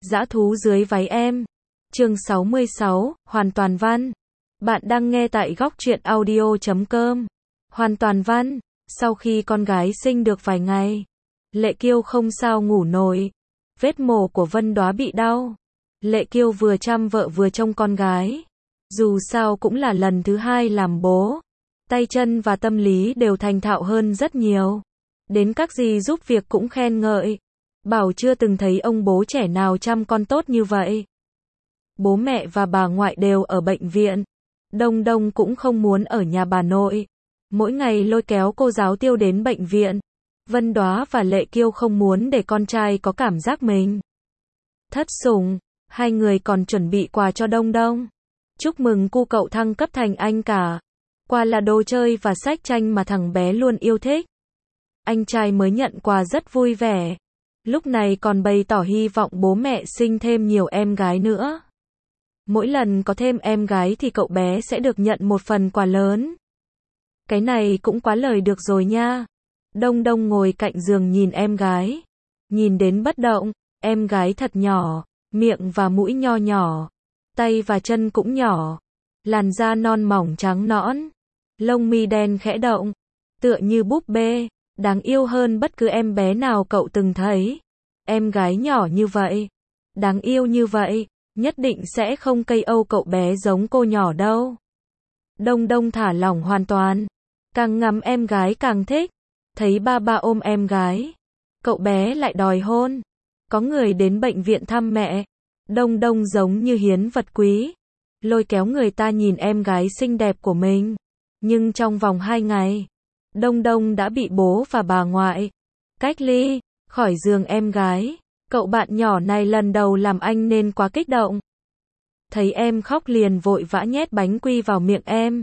Dã thú dưới váy em. Chương 66, hoàn toàn văn. Bạn đang nghe tại góc truyện audio.com. Hoàn toàn văn. Sau khi con gái sinh được vài ngày, Lệ Kiêu không sao ngủ nổi. Vết mổ của Vân Đóa bị đau. Lệ Kiêu vừa chăm vợ vừa trông con gái. Dù sao cũng là lần thứ hai làm bố. Tay chân và tâm lý đều thành thạo hơn rất nhiều. Đến các dì giúp việc cũng khen ngợi. Bảo chưa từng thấy ông bố trẻ nào chăm con tốt như vậy. Bố mẹ và bà ngoại đều ở bệnh viện. Đông Đông cũng không muốn ở nhà bà nội. Mỗi ngày lôi kéo cô giáo Tiêu đến bệnh viện. Vân Đóa và Lệ Kiêu không muốn để con trai có cảm giác mình thất sủng. Hai người còn chuẩn bị quà cho Đông Đông. Chúc mừng cu cậu thăng cấp thành anh cả. Quà là đồ chơi và sách tranh mà thằng bé luôn yêu thích. Anh trai mới nhận quà rất vui vẻ. Lúc này còn bày tỏ hy vọng bố mẹ sinh thêm nhiều em gái nữa. Mỗi lần có thêm em gái thì cậu bé sẽ được nhận một phần quà lớn. Cái này cũng quá lời được rồi nha. Đông Đông ngồi cạnh giường nhìn em gái. Nhìn đến bất động, em gái thật nhỏ, miệng và mũi nho nhỏ, tay và chân cũng nhỏ, làn da non mỏng trắng nõn, lông mi đen khẽ động, tựa như búp bê, đáng yêu hơn bất cứ em bé nào cậu từng thấy. Em gái nhỏ như vậy, đáng yêu như vậy, nhất định sẽ không cây âu cậu bé giống cô nhỏ đâu. Đông Đông thả lỏng hoàn toàn, càng ngắm em gái càng thích. Thấy ba ôm em gái, cậu bé lại đòi hôn. Có người đến bệnh viện thăm mẹ, Đông Đông giống như hiến vật quý, lôi kéo người ta nhìn em gái xinh đẹp của mình. Nhưng trong vòng 2 ngày, Đông Đông đã bị bố và bà ngoại cách ly khỏi giường em gái. Cậu bạn nhỏ này lần đầu làm anh nên quá kích động. Thấy em khóc liền vội vã nhét bánh quy vào miệng em.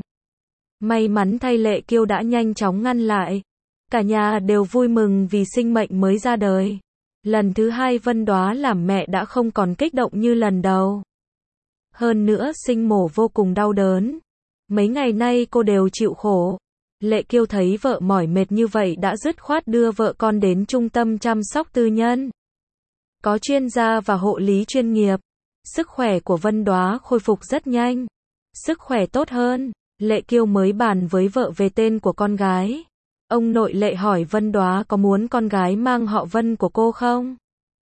May mắn thay Lệ Kiêu đã nhanh chóng ngăn lại. Cả nhà đều vui mừng vì sinh mệnh mới ra đời. Lần thứ hai Vân Đóa làm mẹ đã không còn kích động như lần đầu. Hơn nữa sinh mổ vô cùng đau đớn. Mấy ngày nay cô đều chịu khổ. Lệ Kiêu thấy vợ mỏi mệt như vậy đã dứt khoát đưa vợ con đến trung tâm chăm sóc tư nhân. Có chuyên gia và hộ lý chuyên nghiệp. Sức khỏe của Vân Đóa khôi phục rất nhanh. Sức khỏe tốt hơn, Lệ Kiêu mới bàn với vợ về tên của con gái. Ông nội Lệ hỏi Vân Đóa có muốn con gái mang họ Vân của cô không?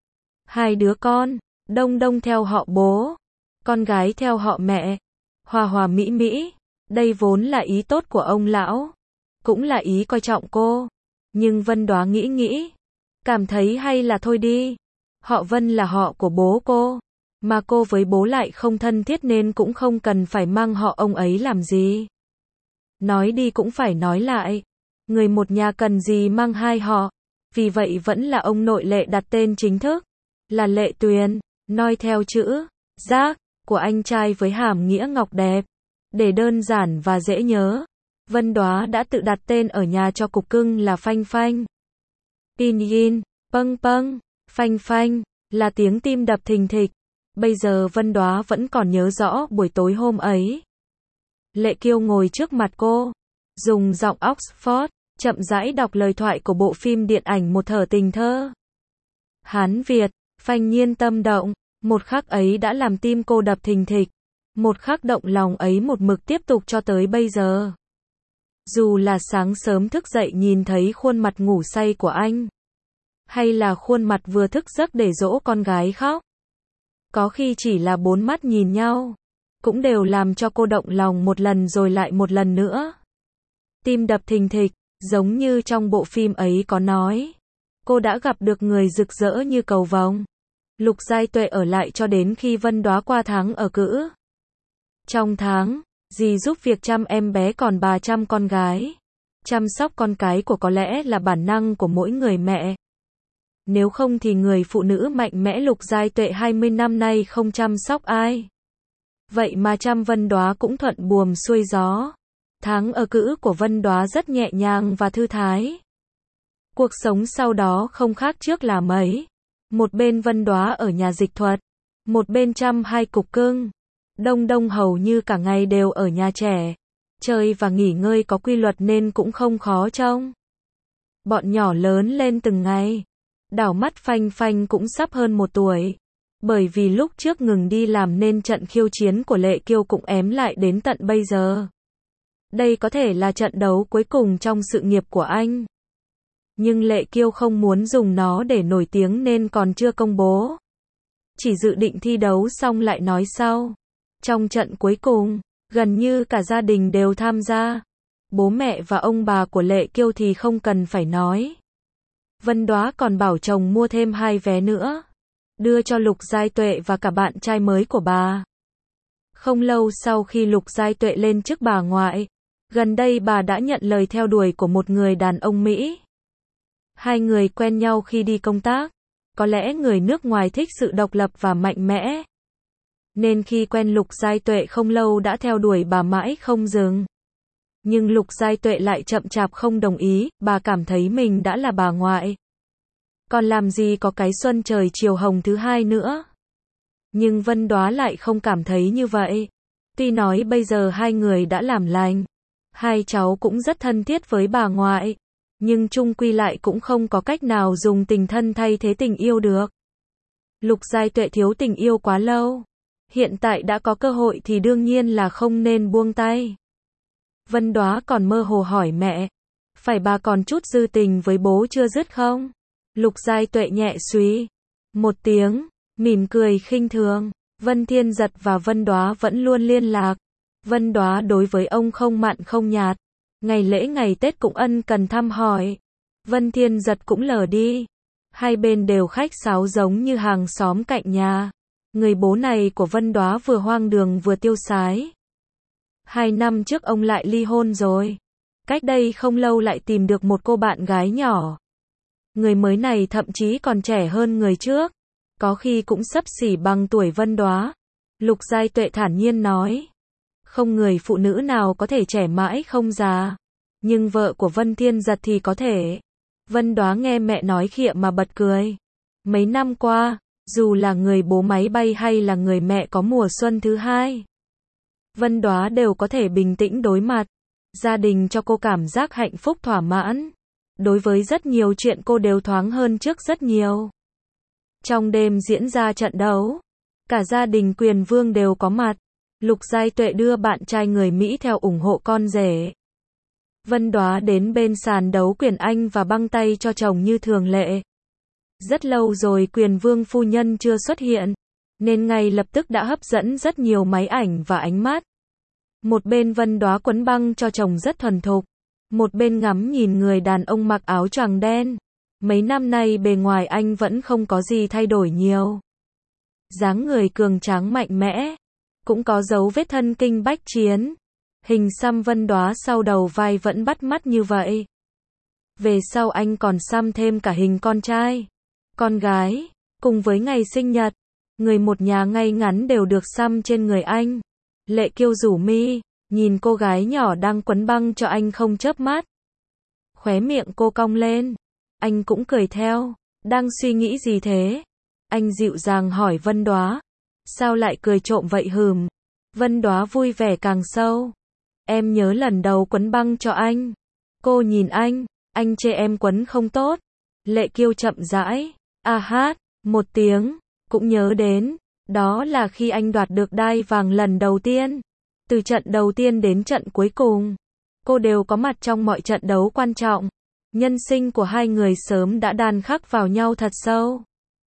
2 đứa con, Đông Đông theo họ bố, con gái theo họ mẹ. Hòa hòa mỹ mỹ, đây vốn là ý tốt của ông lão, cũng là ý coi trọng cô. Nhưng Vân Đóa nghĩ, cảm thấy hay là thôi đi. Họ Vân là họ của bố cô, mà cô với bố lại không thân thiết nên cũng không cần phải mang họ ông ấy làm gì. Nói đi cũng phải nói lại. Người một nhà cần gì mang 2 họ. Vì vậy vẫn là ông nội Lệ đặt tên chính thức là Lệ Tuyền, noi theo chữ Giác của anh trai với hàm nghĩa ngọc đẹp. Để đơn giản và dễ nhớ, Vân Đóa đã tự đặt tên ở nhà cho cục cưng là Phanh Phanh. Pinyin, pâng pâng, Phanh Phanh là tiếng tim đập thình thịch. Bây giờ Vân Đóa vẫn còn nhớ rõ buổi tối hôm ấy. Lệ Kiêu ngồi trước mặt cô, dùng giọng Oxford chậm rãi đọc lời thoại của bộ phim điện ảnh Một Thở Tình Thơ. Hán Việt, Phanh nhiên tâm động, một khắc ấy đã làm tim cô đập thình thịch. Một khắc động lòng ấy một mực tiếp tục cho tới bây giờ. Dù là sáng sớm thức dậy nhìn thấy khuôn mặt ngủ say của anh, hay là khuôn mặt vừa thức giấc để dỗ con gái khóc, có khi chỉ là 4 mắt nhìn nhau, cũng đều làm cho cô động lòng một lần rồi lại một lần nữa. Tim đập thình thịch, giống như trong bộ phim ấy có nói. Cô đã gặp được người rực rỡ như cầu vồng. Lục Giai Tuệ ở lại cho đến khi Vân Đóa qua tháng ở cữ. Trong tháng, dì giúp việc chăm em bé còn bà chăm con gái. Chăm sóc con cái của có lẽ là bản năng của mỗi người mẹ. Nếu không thì người phụ nữ mạnh mẽ Lục Giai Tuệ 20 năm nay không chăm sóc ai. Vậy mà chăm Vân Đóa cũng thuận buồm xuôi gió. Tháng ở cữ của Vân Đóa rất nhẹ nhàng và thư thái. Cuộc sống sau đó không khác trước là mấy. Một bên Vân Đóa ở nhà dịch thuật, một bên chăm 2 cục cưng. Đông Đông hầu như cả ngày đều ở nhà trẻ. Chơi và nghỉ ngơi có quy luật nên cũng không khó trông. Bọn nhỏ lớn lên từng ngày. Đảo mắt Phanh Phanh cũng sắp hơn 1 tuổi. Bởi vì lúc trước ngừng đi làm nên trận khiêu chiến của Lệ Kiêu cũng ém lại đến tận bây giờ. Đây có thể là trận đấu cuối cùng trong sự nghiệp của anh. Nhưng Lệ Kiêu không muốn dùng nó để nổi tiếng nên còn chưa công bố. Chỉ dự định thi đấu xong lại nói sau. Trong trận cuối cùng, gần như cả gia đình đều tham gia. Bố mẹ và ông bà của Lệ Kiêu thì không cần phải nói. Vân Đóa còn bảo chồng mua thêm 2 vé nữa, đưa cho Lục Giai Tuệ và cả bạn trai mới của bà. Không lâu sau khi Lục Giai Tuệ lên chức bà ngoại, gần đây bà đã nhận lời theo đuổi của một người đàn ông Mỹ. Hai người quen nhau khi đi công tác. Có lẽ người nước ngoài thích sự độc lập và mạnh mẽ. Nên khi quen Lục Giai Tuệ không lâu đã theo đuổi bà mãi không dừng. Nhưng Lục Giai Tuệ lại chậm chạp không đồng ý, bà cảm thấy mình đã là bà ngoại. Còn làm gì có cái xuân trời chiều hồng thứ hai nữa. Nhưng Vân Đóa lại không cảm thấy như vậy. Tuy nói bây giờ hai người đã làm lành, hai cháu cũng rất thân thiết với bà ngoại, nhưng chung quy lại cũng không có cách nào dùng tình thân thay thế tình yêu được. Lục Giai Tuệ thiếu tình yêu quá lâu. Hiện tại đã có cơ hội thì đương nhiên là không nên buông tay. Vân Đóa còn mơ hồ hỏi mẹ, phải bà còn chút dư tình với bố chưa dứt không? Lục Giai Tuệ nhẹ suy một tiếng, mỉm cười khinh thường. Vân Thiên Giật và Vân Đóa vẫn luôn liên lạc. Vân Đóa đối với ông không mặn không nhạt. Ngày lễ ngày Tết cũng ân cần thăm hỏi. Vân Thiên Giật cũng lờ đi. Hai bên đều khách sáo giống như hàng xóm cạnh nhà. Người bố này của Vân Đóa vừa hoang đường vừa tiêu sái. 2 năm trước ông lại ly hôn rồi. Cách đây không lâu lại tìm được một cô bạn gái nhỏ. Người mới này thậm chí còn trẻ hơn người trước. Có khi cũng xấp xỉ bằng tuổi Vân Đóa. Lục Giai Tuệ thản nhiên nói. Không người phụ nữ nào có thể trẻ mãi không già. Nhưng vợ của Vân Thiên Giật thì có thể. Vân Đóa nghe mẹ nói khịa mà bật cười. Mấy năm qua, dù là người bố máy bay hay là người mẹ có mùa xuân thứ hai, Vân Đóa đều có thể bình tĩnh đối mặt. Gia đình cho cô cảm giác hạnh phúc thỏa mãn. Đối với rất nhiều chuyện cô đều thoáng hơn trước rất nhiều. Trong đêm diễn ra trận đấu, cả gia đình Quyền Vương đều có mặt. Lục Giai Tuệ đưa bạn trai người Mỹ theo ủng hộ con rể. Vân Đóa đến bên sàn đấu Quyền Anh và băng tay cho chồng như thường lệ. Rất lâu rồi Quyền Vương phu nhân chưa xuất hiện, nên ngay lập tức đã hấp dẫn rất nhiều máy ảnh và ánh mắt. Một bên Vân Đóa quấn băng cho chồng rất thuần thục, một bên ngắm nhìn người đàn ông mặc áo choàng đen. Mấy năm nay bề ngoài anh vẫn không có gì thay đổi nhiều. Dáng người cường tráng mạnh mẽ, cũng có dấu vết thân kinh bách chiến. Hình xăm Vân Đóa sau đầu vai vẫn bắt mắt như vậy. Về sau anh còn xăm thêm cả hình con trai, con gái, cùng với ngày sinh nhật. Người một nhà ngay ngắn đều được xăm trên người anh. Lệ Kiêu rủ mi, nhìn cô gái nhỏ đang quấn băng cho anh không chớp mắt. Khóe miệng cô cong lên. Anh cũng cười theo. Đang suy nghĩ gì thế? Anh dịu dàng hỏi Vân Đóa. Sao lại cười trộm vậy hừm? Vân Đóa vui vẻ càng sâu. Em nhớ lần đầu quấn băng cho anh. Cô nhìn anh chê em quấn không tốt. Lệ Kiêu chậm rãi, a hát, một tiếng, cũng nhớ đến. Đó là khi anh đoạt được đai vàng lần đầu tiên. Từ trận đầu tiên đến trận cuối cùng, cô đều có mặt trong mọi trận đấu quan trọng. Nhân sinh của hai người sớm đã đan khắc vào nhau thật sâu.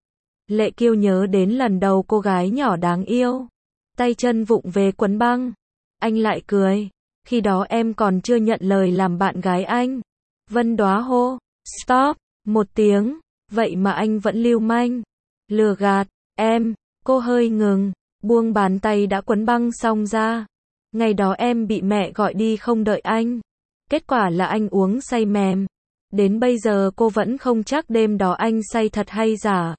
Lệ Kiêu nhớ đến lần đầu cô gái nhỏ đáng yêu, tay chân vụng về quấn băng. Anh lại cười. Khi đó em còn chưa nhận lời làm bạn gái anh. Vân Đóa hô, stop, một tiếng. Vậy mà anh vẫn lưu manh, lừa gạt em. Cô hơi ngừng, buông bàn tay đã quấn băng xong ra. Ngày đó em bị mẹ gọi đi không đợi anh. Kết quả là anh uống say mềm. Đến bây giờ cô vẫn không chắc đêm đó anh say thật hay giả.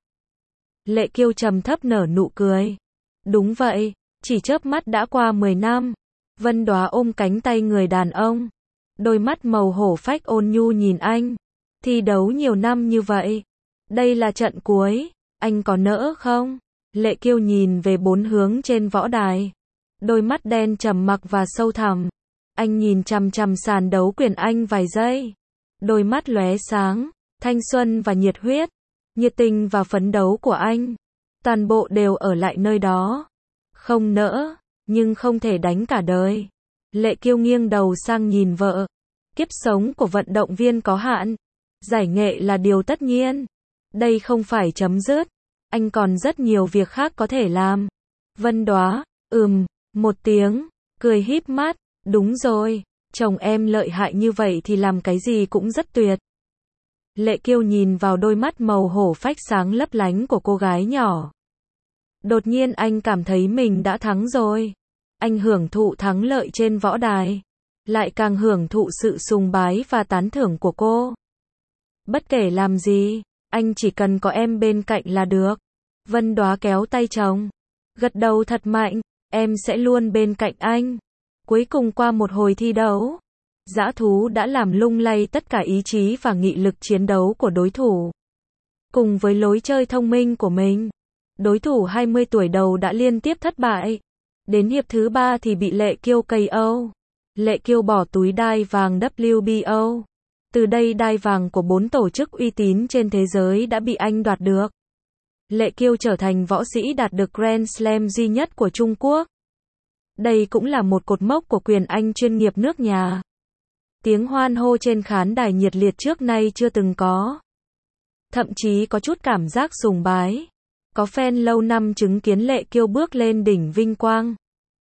Lệ Kiêu trầm thấp nở nụ cười. Đúng vậy, chỉ chớp mắt đã qua 10 năm. Vân Đóa ôm cánh tay người đàn ông. Đôi mắt màu hổ phách ôn nhu nhìn anh. Thi đấu nhiều năm như vậy. Đây là trận cuối, anh có nỡ không? Lệ Kiêu nhìn về 4 hướng trên võ đài. Đôi mắt đen trầm mặc và sâu thẳm. Anh nhìn chằm chằm sàn đấu Quyền Anh vài giây. Đôi mắt lóe sáng, thanh xuân và nhiệt huyết. Nhiệt tình và phấn đấu của anh Toàn bộ đều ở lại nơi đó. Không nỡ, nhưng không thể đánh cả đời. Lệ Kiêu nghiêng đầu sang nhìn vợ. Kiếp sống của vận động viên có hạn. Giải nghệ là điều tất nhiên. Đây không phải chấm dứt. Anh còn rất nhiều việc khác có thể làm. Vân Đoá, một tiếng, cười híp mắt. Đúng rồi, chồng em lợi hại như vậy thì làm cái gì cũng rất tuyệt. Lệ Kiêu nhìn vào đôi mắt màu hổ phách sáng lấp lánh của cô gái nhỏ. Đột nhiên anh cảm thấy mình đã thắng rồi. Anh hưởng thụ thắng lợi trên võ đài. Lại càng hưởng thụ sự sùng bái và tán thưởng của cô. Bất kể làm gì, anh chỉ cần có em bên cạnh là được. Vân Đoá kéo tay chồng. Gật đầu thật mạnh, em sẽ luôn bên cạnh anh. Cuối cùng qua một hồi thi đấu, dã thú đã làm lung lay tất cả ý chí và nghị lực chiến đấu của đối thủ. Cùng với lối chơi thông minh của mình, đối thủ 20 tuổi đầu đã liên tiếp thất bại. Đến hiệp thứ 3 thì bị Lệ Kiêu KO. Lệ Kiêu bỏ túi đai vàng WBO. Từ đây đai vàng của 4 tổ chức uy tín trên thế giới đã bị anh đoạt được. Lệ Kiêu trở thành võ sĩ đạt được Grand Slam duy nhất của Trung Quốc. Đây cũng là một cột mốc của quyền Anh chuyên nghiệp nước nhà. Tiếng hoan hô trên khán đài nhiệt liệt trước nay chưa từng có. Thậm chí có chút cảm giác sùng bái. Có fan lâu năm chứng kiến Lệ Kiêu bước lên đỉnh vinh quang.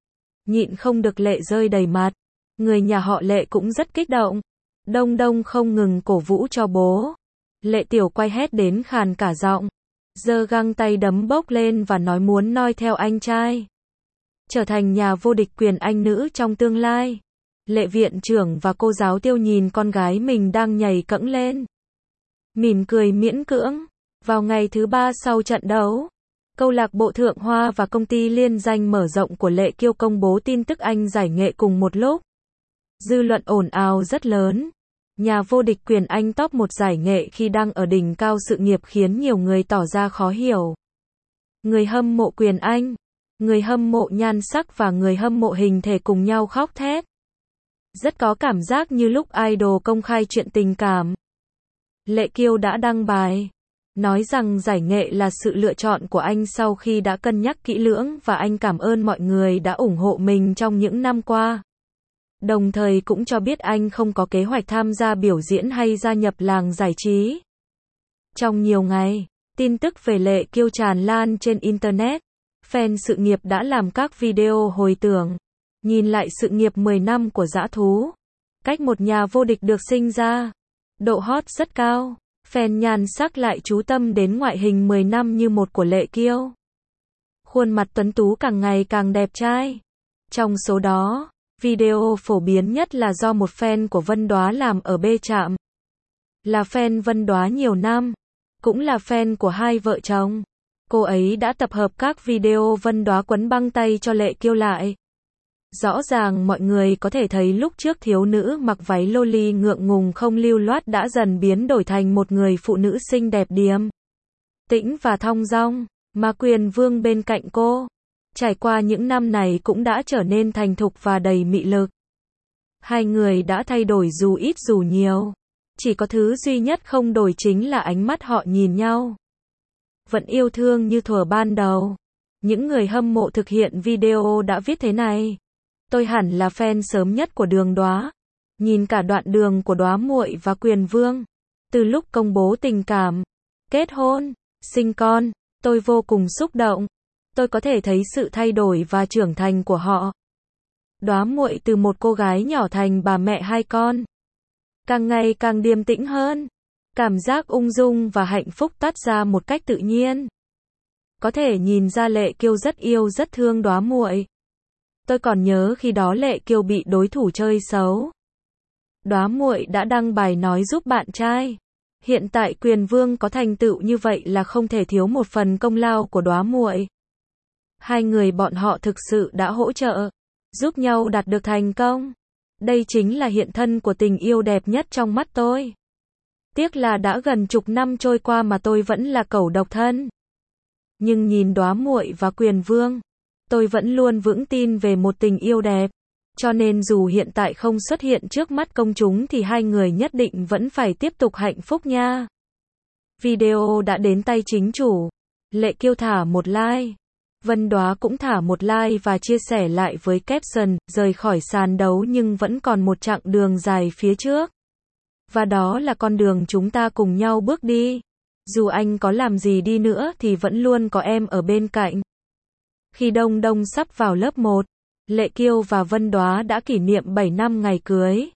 Nhịn không được lệ rơi đầy mặt. Người nhà họ Lệ cũng rất kích động. Đông đông không ngừng cổ vũ cho bố. Lệ Tiểu quay hét đến khàn cả giọng. Giơ găng tay đấm bốc lên và nói muốn noi theo anh trai. Trở thành nhà vô địch quyền Anh nữ trong tương lai. Lệ viện trưởng và cô giáo Tiêu nhìn con gái mình đang nhảy cẫng lên. Mỉm cười miễn cưỡng. Vào ngày thứ 3 sau trận đấu, câu lạc bộ Thượng Hoa và công ty liên danh mở rộng của Lệ Kiêu công bố tin tức anh giải nghệ cùng một lúc. Dư luận ồn ào rất lớn. Nhà vô địch quyền Anh top 1 giải nghệ khi đang ở đỉnh cao sự nghiệp khiến nhiều người tỏ ra khó hiểu. Người hâm mộ quyền Anh, người hâm mộ nhan sắc và người hâm mộ hình thể cùng nhau khóc thét. Rất có cảm giác như lúc idol công khai chuyện tình cảm. Lệ Kiêu đã đăng bài, nói rằng giải nghệ là sự lựa chọn của anh sau khi đã cân nhắc kỹ lưỡng và anh cảm ơn mọi người đã ủng hộ mình trong những năm qua. Đồng thời cũng cho biết anh không có kế hoạch tham gia biểu diễn hay gia nhập làng giải trí. Trong nhiều ngày, tin tức về Lệ Kiêu tràn lan trên Internet. Fan sự nghiệp đã làm các video hồi tưởng, nhìn lại sự nghiệp 10 năm của dã thú. Cách một nhà vô địch được sinh ra. Độ hot rất cao. Fan nhan sắc lại chú tâm đến ngoại hình 10 năm như một của Lệ Kiêu. Khuôn mặt tuấn tú càng ngày càng đẹp trai. Trong số đó, video phổ biến nhất là do một fan của Vân Đoá làm ở B Trạm. Là fan Vân Đoá nhiều năm, cũng là fan của hai vợ chồng. Cô ấy đã tập hợp các video Vân Đoá quấn băng tay cho Lệ Kiêu lại. Rõ ràng mọi người có thể thấy lúc trước thiếu nữ mặc váy loli ngượng ngùng không lưu loát đã dần biến đổi thành một người phụ nữ xinh đẹp điềm tĩnh và thong dong, mà Quyền Vương bên cạnh cô, trải qua những năm này cũng đã trở nên thành thục và đầy mị lực. Hai người đã thay đổi dù ít dù nhiều. Chỉ có thứ duy nhất không đổi chính là ánh mắt họ nhìn nhau. Vẫn yêu thương như thuở ban đầu. Những người hâm mộ thực hiện video đã viết thế này. Tôi hẳn là fan sớm nhất của Đường Đoá. Nhìn cả đoạn đường của Đoá muội và Quyền Vương. Từ lúc công bố tình cảm, kết hôn, sinh con, tôi vô cùng xúc động. Tôi có thể thấy sự thay đổi và trưởng thành của họ. Đoá muội từ một cô gái nhỏ thành bà mẹ hai con. Càng ngày càng điềm tĩnh hơn. Cảm giác ung dung và hạnh phúc toát ra một cách tự nhiên. Có thể nhìn ra Lệ Kiêu rất yêu rất thương Đoá muội. Tôi còn nhớ khi đó Lệ Kiêu bị đối thủ chơi xấu. Đoá muội đã đăng bài nói giúp bạn trai. Hiện tại Quyền Vương có thành tựu như vậy là không thể thiếu một phần công lao của Đoá muội. Hai người bọn họ thực sự đã hỗ trợ, giúp nhau đạt được thành công. Đây chính là hiện thân của tình yêu đẹp nhất trong mắt tôi. Tiếc là đã gần chục năm trôi qua mà tôi vẫn là cẩu độc thân. Nhưng nhìn Đoá muội và Quyền Vương, tôi vẫn luôn vững tin về một tình yêu đẹp. Cho nên dù hiện tại không xuất hiện trước mắt công chúng thì hai người nhất định vẫn phải tiếp tục hạnh phúc nha. Video đã đến tay chính chủ. Lệ Kiêu thả một like. Vân Đóa cũng thả một like và chia sẻ lại với caption, rời khỏi sàn đấu nhưng vẫn còn một chặng đường dài phía trước. Và đó là con đường chúng ta cùng nhau bước đi. Dù anh có làm gì đi nữa thì vẫn luôn có em ở bên cạnh. Khi Đông Đông sắp vào lớp 1, Lệ Kiêu và Vân Đóa đã kỷ niệm 7 năm ngày cưới.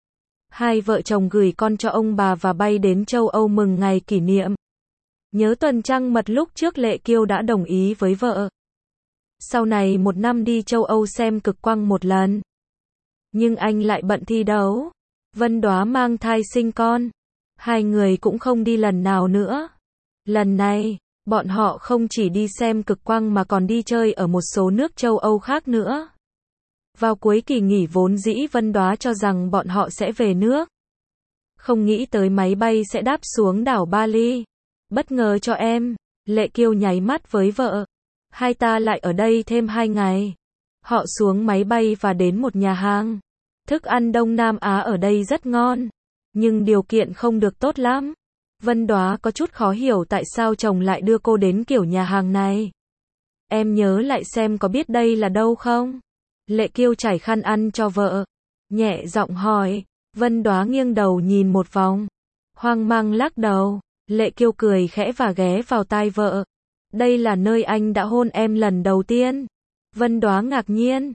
Hai vợ chồng gửi con cho ông bà và bay đến châu Âu mừng ngày kỷ niệm. Nhớ tuần trăng mật lúc trước Lệ Kiêu đã đồng ý với vợ. Sau này 1 năm đi châu Âu xem cực quang một lần. Nhưng anh lại bận thi đấu. Vân Đóa mang thai sinh con. Hai người cũng không đi lần nào nữa. Lần này, bọn họ không chỉ đi xem cực quang mà còn đi chơi ở một số nước châu Âu khác nữa. Vào cuối kỳ nghỉ vốn dĩ Vân Đóa cho rằng bọn họ sẽ về nước. Không nghĩ tới máy bay sẽ đáp xuống đảo Bali. Bất ngờ cho em, Lệ Kiêu nháy mắt với vợ. Hai ta lại ở đây thêm 2 ngày. Họ xuống máy bay và đến một nhà hàng. Thức ăn Đông Nam Á ở đây rất ngon, nhưng điều kiện không được tốt lắm. Vân Đóa có chút khó hiểu tại sao chồng lại đưa cô đến kiểu nhà hàng này. Em nhớ lại xem có biết đây là đâu không? Lệ Kiêu trải khăn ăn cho vợ. Nhẹ giọng hỏi. Vân Đóa nghiêng đầu nhìn một vòng. Hoang mang lắc đầu. Lệ Kiêu cười khẽ và ghé vào tai vợ. Đây là nơi anh đã hôn em lần đầu tiên. Vân Đóa ngạc nhiên.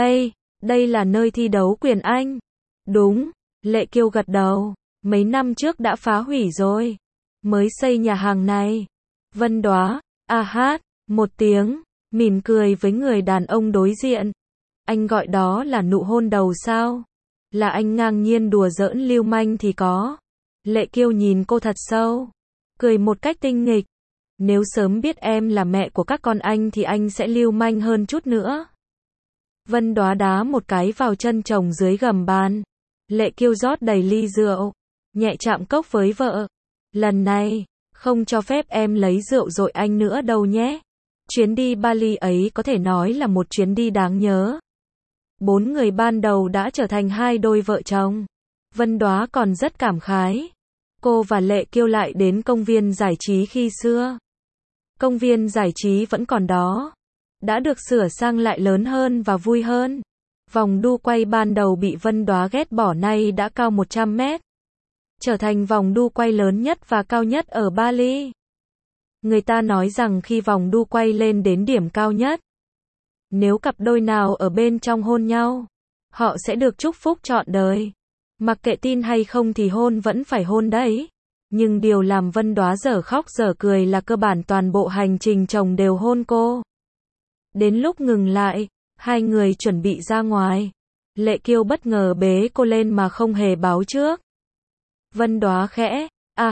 Đây là nơi thi đấu quyền Anh. Đúng. Lệ Kiêu gật đầu. Mấy năm trước đã phá hủy rồi. Mới xây nhà hàng này. Vân Đóa, một tiếng, mỉm cười với người đàn ông đối diện. Anh gọi đó là nụ hôn đầu sao? Là anh ngang nhiên đùa giỡn lưu manh thì có. Lệ Kiêu nhìn cô thật sâu. Cười một cách tinh nghịch. Nếu sớm biết em là mẹ của các con anh thì anh sẽ lưu manh hơn chút nữa. Vân Đóa đá một cái vào chân chồng dưới gầm bàn. Lệ Kiêu rót đầy ly rượu. Nhẹ chạm cốc với vợ. Lần này, không cho phép em lấy rượu dội anh nữa đâu nhé. Chuyến đi Bali ấy có thể nói là một chuyến đi đáng nhớ. 4 người ban đầu đã trở thành 2 đôi vợ chồng. Vân Đóa còn rất cảm khái. Cô và Lệ Kiêu lại đến công viên giải trí khi xưa. Công viên giải trí vẫn còn đó. Đã được sửa sang lại lớn hơn và vui hơn. Vòng đu quay ban đầu bị Vân Đóa ghét bỏ nay đã cao 100 mét. Trở thành vòng đu quay lớn nhất và cao nhất ở Bali. Người ta nói rằng khi vòng đu quay lên đến điểm cao nhất, nếu cặp đôi nào ở bên trong hôn nhau, họ sẽ được chúc phúc trọn đời. Mặc kệ tin hay không thì hôn vẫn phải hôn đấy. Nhưng điều làm Vân Đóa dở khóc dở cười là cơ bản toàn bộ hành trình chồng đều hôn cô. Đến lúc ngừng lại, hai người chuẩn bị ra ngoài. Lệ Kiêu bất ngờ bế cô lên mà không hề báo trước. Vân Đóa khẽ,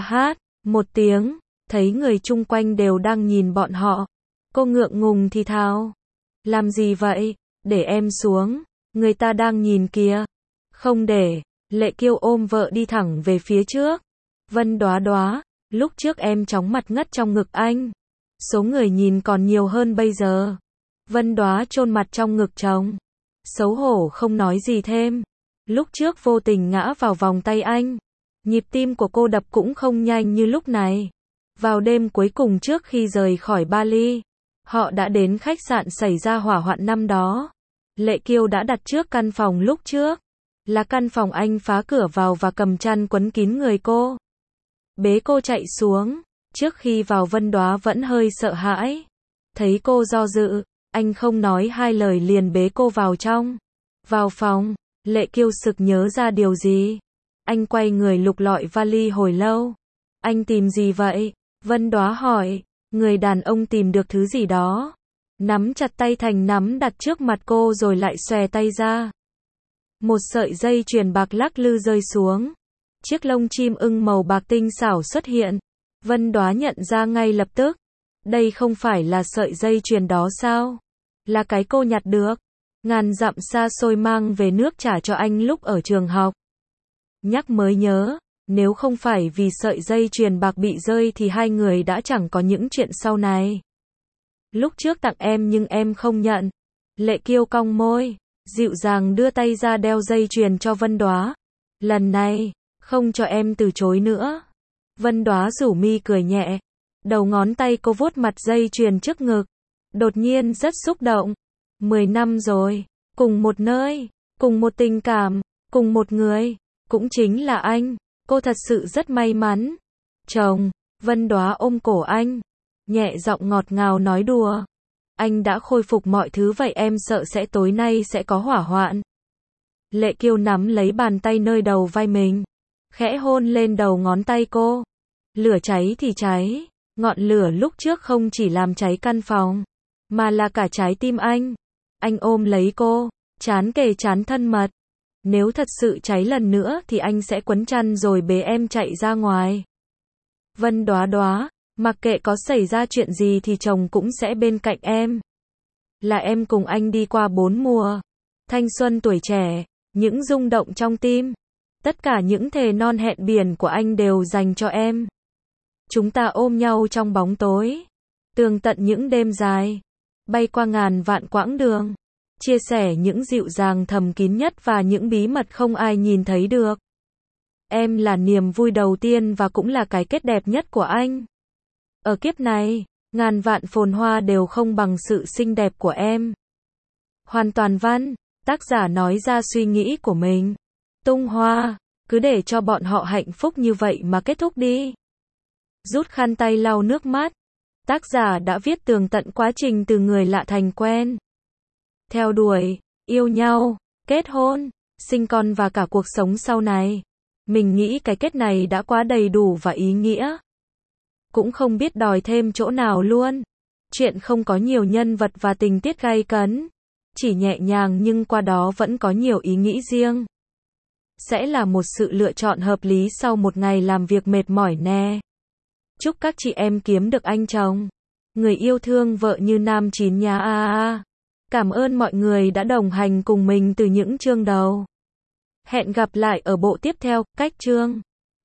một tiếng, thấy người chung quanh đều đang nhìn bọn họ. Cô ngượng ngùng thì thào. Làm gì vậy? Để em xuống. Người ta đang nhìn kìa. Không để. Lệ Kiêu ôm vợ đi thẳng về phía trước. Vân Đóa, lúc trước em chóng mặt ngất trong ngực anh. Số người nhìn còn nhiều hơn bây giờ. Vân Đóa chôn mặt trong ngực chồng. Xấu hổ không nói gì thêm. Lúc trước vô tình ngã vào vòng tay anh. Nhịp tim của cô đập cũng không nhanh như lúc này. Vào đêm cuối cùng trước khi rời khỏi Bali, họ đã đến khách sạn xảy ra hỏa hoạn năm đó. Lệ Kiêu đã đặt trước căn phòng lúc trước. Là căn phòng anh phá cửa vào và cầm chăn quấn kín người cô. Bế cô chạy xuống. Trước khi vào Vân Đóa vẫn hơi sợ hãi. Thấy cô do dự, anh không nói hai lời liền bế cô vào trong. Vào phòng, Lệ Kiêu sực nhớ ra điều gì. Anh quay người lục lọi vali hồi lâu. Anh tìm gì vậy? Vân Đóa hỏi. Người đàn ông tìm được thứ gì đó. Nắm chặt tay thành nắm đặt trước mặt cô rồi lại xòe tay ra. Một sợi dây chuyền bạc lắc lư rơi xuống. Chiếc lông chim ưng màu bạc tinh xảo xuất hiện. Vân Đóa nhận ra ngay lập tức. Đây không phải là sợi dây chuyền đó sao? Là cái cô nhặt được. Ngàn dặm xa xôi mang về nước trả cho anh lúc ở trường học. Nhắc mới nhớ, nếu không phải vì sợi dây chuyền bạc bị rơi thì hai người đã chẳng có những chuyện sau này. Lúc trước tặng em nhưng em không nhận. Lệ Kiêu cong môi, dịu dàng đưa tay ra đeo dây chuyền cho Vân Đóa. Lần này, không cho em từ chối nữa. Vân Đóa rủ mi cười nhẹ. Đầu ngón tay cô vuốt mặt dây chuyền trước ngực. Đột nhiên rất xúc động. 10 năm rồi. Cùng một nơi. Cùng một tình cảm. Cùng một người. Cũng chính là anh. Cô thật sự rất may mắn. Chồng. Vân Đóa ôm cổ anh. Nhẹ giọng ngọt ngào nói đùa. Anh đã khôi phục mọi thứ vậy em sợ sẽ tối nay sẽ có hỏa hoạn. Lệ Kiều nắm lấy bàn tay nơi đầu vai mình. Khẽ hôn lên đầu ngón tay cô. Lửa cháy thì cháy. Ngọn lửa lúc trước không chỉ làm cháy căn phòng. Mà là cả trái tim anh. Anh ôm lấy cô. Trán kề trán thân mật. Nếu thật sự cháy lần nữa thì anh sẽ quấn chăn rồi bế em chạy ra ngoài. Vân Đóa Đóa, mặc kệ có xảy ra chuyện gì thì chồng cũng sẽ bên cạnh em. Là em cùng anh đi qua 4 mùa. Thanh xuân tuổi trẻ, những rung động trong tim. Tất cả những thề non hẹn biển của anh đều dành cho em. Chúng ta ôm nhau trong bóng tối. Tường tận những đêm dài. Bay qua ngàn vạn quãng đường. Chia sẻ những dịu dàng thầm kín nhất và những bí mật không ai nhìn thấy được. Em là niềm vui đầu tiên và cũng là cái kết đẹp nhất của anh. Ở kiếp này, ngàn vạn phồn hoa đều không bằng sự xinh đẹp của em. Hoàn Toàn Văn, tác giả nói ra suy nghĩ của mình. Tung hoa, cứ để cho bọn họ hạnh phúc như vậy mà kết thúc đi. Rút khăn tay lau nước mắt. Tác giả đã viết tường tận quá trình từ người lạ thành quen. Theo đuổi, yêu nhau, kết hôn, sinh con và cả cuộc sống sau này. Mình nghĩ cái kết này đã quá đầy đủ và ý nghĩa. Cũng không biết đòi thêm chỗ nào luôn. Chuyện không có nhiều nhân vật và tình tiết gay cấn. Chỉ nhẹ nhàng nhưng qua đó vẫn có nhiều ý nghĩ riêng. Sẽ là một sự lựa chọn hợp lý sau một ngày làm việc mệt mỏi nè. Chúc các chị em kiếm được anh chồng. Người yêu thương vợ như nam chín nhá. Cảm ơn mọi người đã đồng hành cùng mình từ những chương đầu. Hẹn gặp lại ở bộ tiếp theo, cách chương.